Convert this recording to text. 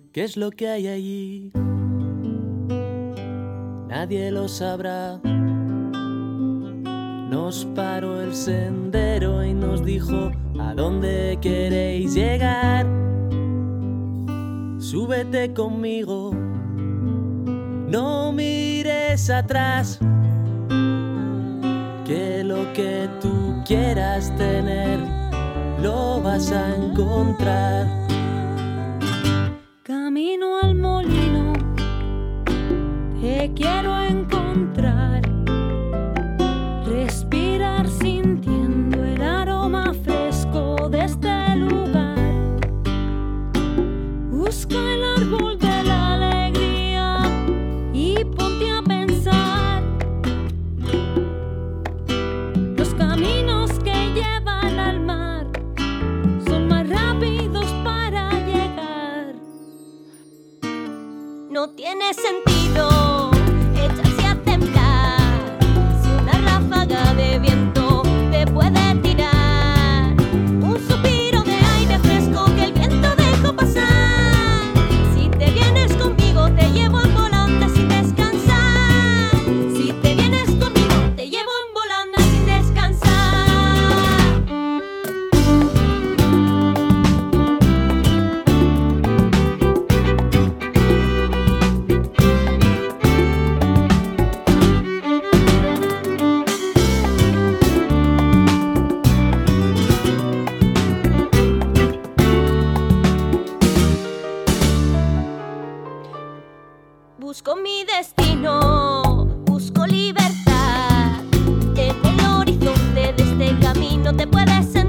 ¿Qué es lo que hay allí? Nadie lo sabrá. Nos paró el sendero y nos dijo: ¿a dónde queréis llegar? Súbete conmigo, no mires atrás, que lo que tú quieras tener lo vas a encontrar. Camino al molino, te quiero encontrar, respirar sintiendo el aroma fresco de este lugar. Busca el árbol de la alegría y ponte a pensar. Los caminos que llevan al mar son más rápidos para llegar. No tiene sentido echarse a temblar si una ráfaga de viento te puede tirar un suspiro de aire fresco que el viento dejó pasar. Si te vienes conmigo te llevo en volante sin descansar. Si te vienes conmigo te llevo en volante sin descansar. Busco mi destino, busco libertad. En el horizonte de este camino te puedes